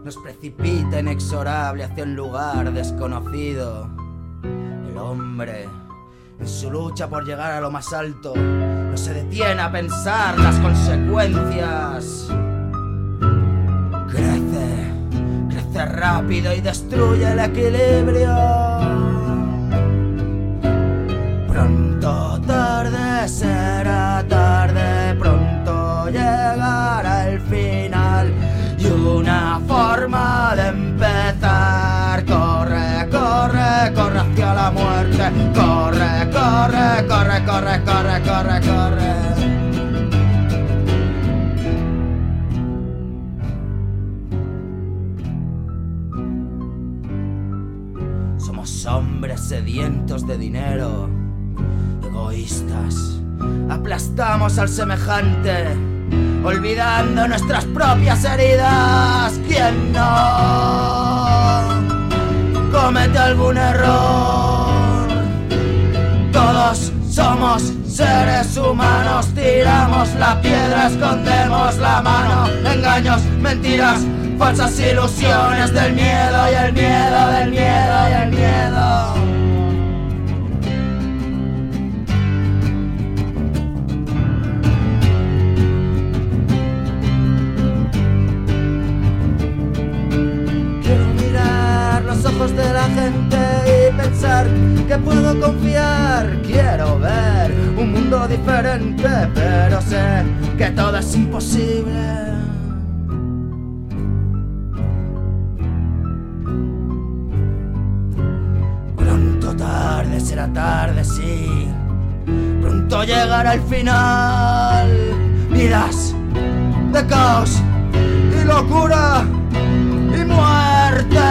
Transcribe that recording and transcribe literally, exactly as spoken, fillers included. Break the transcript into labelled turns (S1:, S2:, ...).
S1: nos precipita inexorable hacia un lugar desconocido. El hombre, en su lucha por llegar a lo más alto, no se detiene a pensar las consecuencias. Crece, crece rápido y destruye el equilibrio. Pronto o tarde será tarde, pronto llegará el final y una forma de empezar. Corre, corre, corre hacia la muerte. Corre, corre, corre, corre, corre, corre, corre. Somos hombres sedientos de dinero, egoístas, aplastamos al semejante, olvidando nuestras propias heridas. ¿Quién no comete algún error? Todos somos seres humanos, tiramos la piedra, escondemos la mano. Engaños, mentiras, falsas ilusiones del miedo y el miedo, del miedo y el miedo. De la gente y pensar que puedo confiar. Quiero ver un mundo diferente, pero sé que todo es imposible. Pronto o tarde será tarde, sí. Pronto llegará el final. Vidas de caos y locura y muerte.